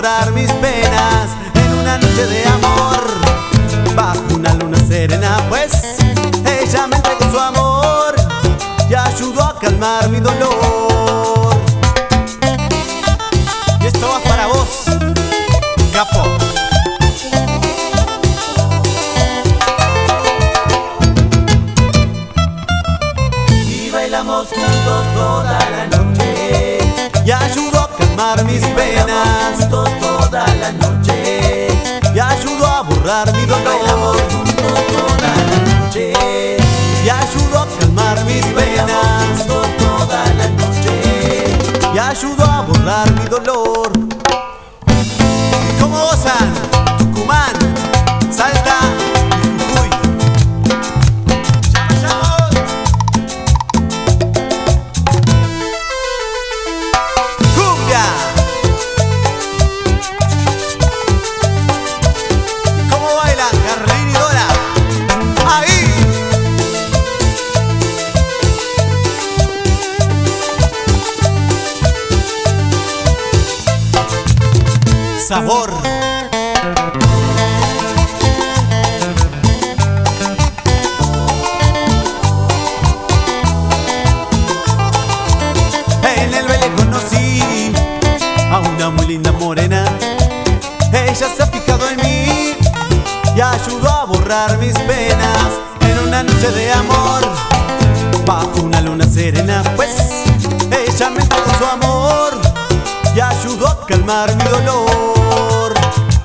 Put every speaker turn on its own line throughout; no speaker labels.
borrar mis penas en una noche de amor, bajo una luna serena. Pues ella me entregó su amor y ayudó a calmar mi dolor. Y esto va para vos, capo.
Y bailamos juntos toda la noche,
Y ayudó a calmar mis penas,
juntos toda la noche.
y ayudó a borrar mi
Bailamos
dolor,
juntos toda la noche,
y ayudó a calmar mis penas,
juntos toda la noche.
y ayudó a borrar mi dolor. ¿Cómo gozan? Tucumán, Salta y Jujuy. ¡Llama! ¡Cumbia! ¿Cómo bailan Carlín y Dora? ¡Ahí! Sabor. En el baile conocí a una muy linda morena. Ella se ha fijado en mí y ayudó a borrar mis penas en una noche de amor, bajo una luna serena. Pues ella me entregó su amor y ayudó a calmar mi dolor.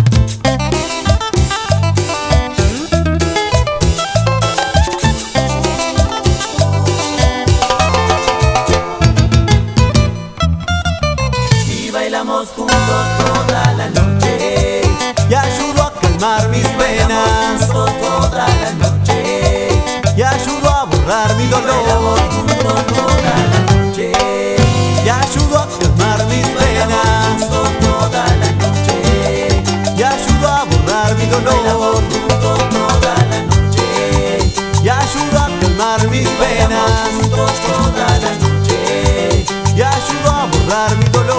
Y bailamos juntos toda la noche,
Y ayudó a calmar mis penas,
juntos toda la noche.
y ayudó a borrar mi
Bailamos
dolor,
juntos toda la noche,
y ayudó a calmar mis penas,
juntos toda la noche.
y ayudó a borrar mi
Bailamos
dolor,
juntos toda la noche,
y ayudó a calmar mis penas,
juntos toda la noche.
y ayudó a borrar mi dolor.